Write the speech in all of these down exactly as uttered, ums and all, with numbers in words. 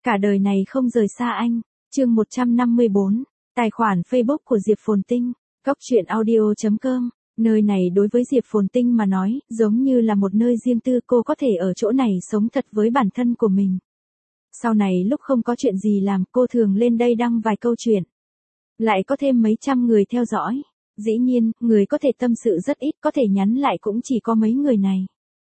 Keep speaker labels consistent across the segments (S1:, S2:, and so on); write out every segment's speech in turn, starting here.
S1: Cả đời này không rời xa anh. Chương một trăm năm mươi bốn. Tài khoản Facebook của Diệp Phồn Tinh. Góc truyện audio chấm com. Nơi này đối với Diệp Phồn Tinh mà nói, giống như là một nơi riêng tư, cô có thể ở chỗ này sống thật với bản thân của mình. Sau này lúc không có chuyện gì làm, cô thường lên đây đăng vài câu chuyện. Lại có thêm mấy trăm người theo dõi. Dĩ nhiên, người có thể tâm sự rất ít, có thể nhắn lại cũng chỉ có mấy người này.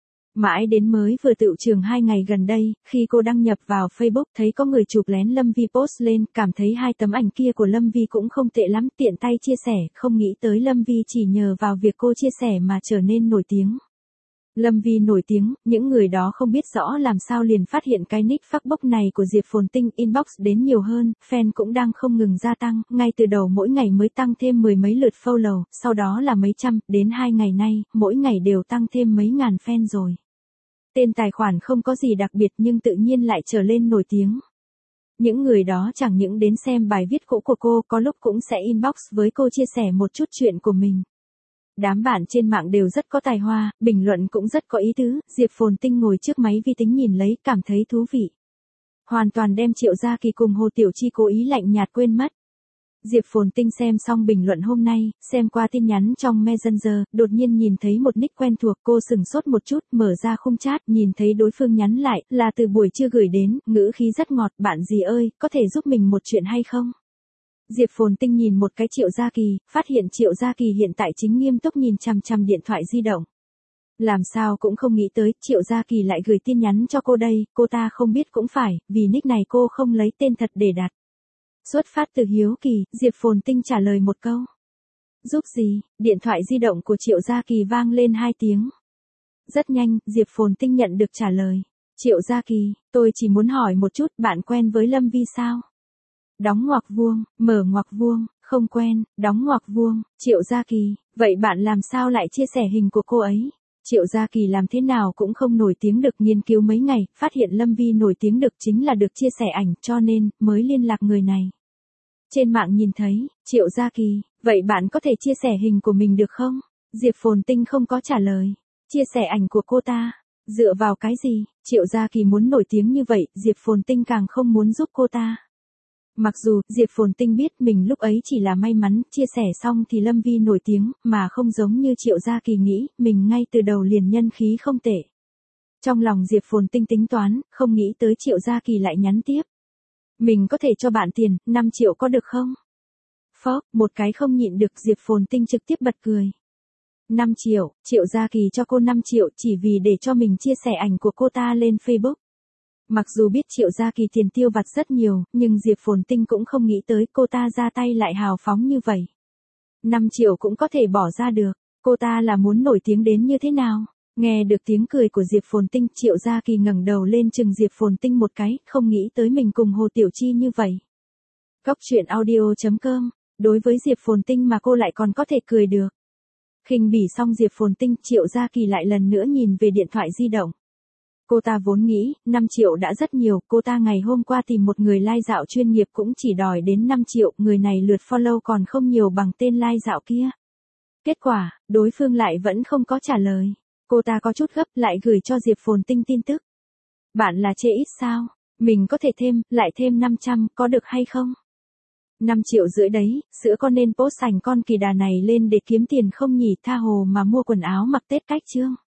S1: Mãi đến mới vừa tựu trường hai ngày gần đây, khi cô đăng nhập vào Facebook thấy có người chụp lén Lâm Vi post lên, cảm thấy hai tấm ảnh kia của Lâm Vi cũng không tệ lắm, tiện tay chia sẻ, không nghĩ tới Lâm Vi chỉ nhờ vào việc cô chia sẻ mà trở nên nổi tiếng. Lâm Vi nổi tiếng, những người đó không biết rõ làm sao liền phát hiện cái nick fuckbook này của Diệp Phồn Tinh, inbox đến nhiều hơn, fan cũng đang không ngừng gia tăng, ngay từ đầu mỗi ngày mới tăng thêm mười mấy lượt follow, sau đó là mấy trăm, đến hai ngày nay, mỗi ngày đều tăng thêm mấy ngàn fan rồi. Tên tài khoản không có gì đặc biệt nhưng tự nhiên lại trở lên nổi tiếng. Những người đó chẳng những đến xem bài viết cũ của cô, có lúc cũng sẽ inbox với cô chia sẻ một chút chuyện của mình. Đám bạn trên mạng đều rất có tài hoa, bình luận cũng rất có ý tứ, Diệp Phồn Tinh ngồi trước máy vi tính nhìn lấy, cảm thấy thú vị. Hoàn toàn đem Triệu Gia Kỳ cùng Hồ Tiểu Chi cố ý lạnh nhạt quên mất. Diệp Phồn Tinh xem xong bình luận hôm nay, xem qua tin nhắn trong Messenger, đột nhiên nhìn thấy một nick quen thuộc, cô sừng sốt một chút, mở ra khung chat, nhìn thấy đối phương nhắn lại, là từ buổi trưa gửi đến, ngữ khí rất ngọt, bạn gì ơi, có thể giúp mình một chuyện hay không? Diệp Phồn Tinh nhìn một cái Triệu Gia Kỳ, phát hiện Triệu Gia Kỳ hiện tại chính nghiêm túc nhìn chằm chằm điện thoại di động. Làm sao cũng không nghĩ tới, Triệu Gia Kỳ lại gửi tin nhắn cho cô đây, cô ta không biết cũng phải, vì nick này cô không lấy tên thật để đặt. Xuất phát từ hiếu kỳ, Diệp Phồn Tinh trả lời một câu. Giúp gì? Điện thoại di động của Triệu Gia Kỳ vang lên hai tiếng. Rất nhanh, Diệp Phồn Tinh nhận được trả lời. Triệu Gia Kỳ, tôi chỉ muốn hỏi một chút, bạn quen với Lâm Vi sao? Đóng ngoặc vuông, mở ngoặc vuông, không quen, đóng ngoặc vuông, Triệu Gia Kỳ, vậy bạn làm sao lại chia sẻ hình của cô ấy? Triệu Gia Kỳ làm thế nào cũng không nổi tiếng được, nghiên cứu mấy ngày, phát hiện Lâm Vi nổi tiếng được chính là được chia sẻ ảnh, cho nên, mới liên lạc người này. Trên mạng nhìn thấy, Triệu Gia Kỳ, vậy bạn có thể chia sẻ hình của mình được không? Diệp Phồn Tinh không có trả lời. Chia sẻ ảnh của cô ta. Dựa vào cái gì? Triệu Gia Kỳ muốn nổi tiếng như vậy, Diệp Phồn Tinh càng không muốn giúp cô ta. Mặc dù, Diệp Phồn Tinh biết mình lúc ấy chỉ là may mắn, chia sẻ xong thì Lâm Vi nổi tiếng, mà không giống như Triệu Gia Kỳ nghĩ, mình ngay từ đầu liền nhân khí không tệ. Trong lòng Diệp Phồn Tinh tính toán, không nghĩ tới Triệu Gia Kỳ lại nhắn tiếp. Mình có thể cho bạn tiền, năm triệu có được không? Phó, một cái không nhịn được, Diệp Phồn Tinh trực tiếp bật cười. năm triệu, Triệu Gia Kỳ cho cô năm triệu chỉ vì để cho mình chia sẻ ảnh của cô ta lên Facebook. Mặc dù biết Triệu Gia Kỳ tiền tiêu vặt rất nhiều, nhưng Diệp Phồn Tinh cũng không nghĩ tới cô ta ra tay lại hào phóng như vậy. năm triệu cũng có thể bỏ ra được, cô ta là muốn nổi tiếng đến như thế nào? Nghe được tiếng cười của Diệp Phồn Tinh, Triệu Gia Kỳ ngẩng đầu lên chừng Diệp Phồn Tinh một cái, không nghĩ tới mình cùng Hồ Tiểu Chi như vậy. Góc truyện audio chấm com, đối với Diệp Phồn Tinh mà cô lại còn có thể cười được. Khinh bỉ xong Diệp Phồn Tinh, Triệu Gia Kỳ lại lần nữa nhìn về điện thoại di động. Cô ta vốn nghĩ, năm triệu đã rất nhiều, cô ta ngày hôm qua tìm một người lai dạo chuyên nghiệp cũng chỉ đòi đến năm triệu, người này lượt follow còn không nhiều bằng tên lai dạo kia. Kết quả, đối phương lại vẫn không có trả lời. Cô ta có chút gấp lại gửi cho Diệp Phồn Tinh tin tức. Bạn là chê ít sao? Mình có thể thêm, lại thêm năm trăm, có được hay không? năm triệu rưỡi đấy, sữa con nên post sành con kỳ đà này lên để kiếm tiền không nhỉ, tha hồ mà mua quần áo mặc Tết cách chương.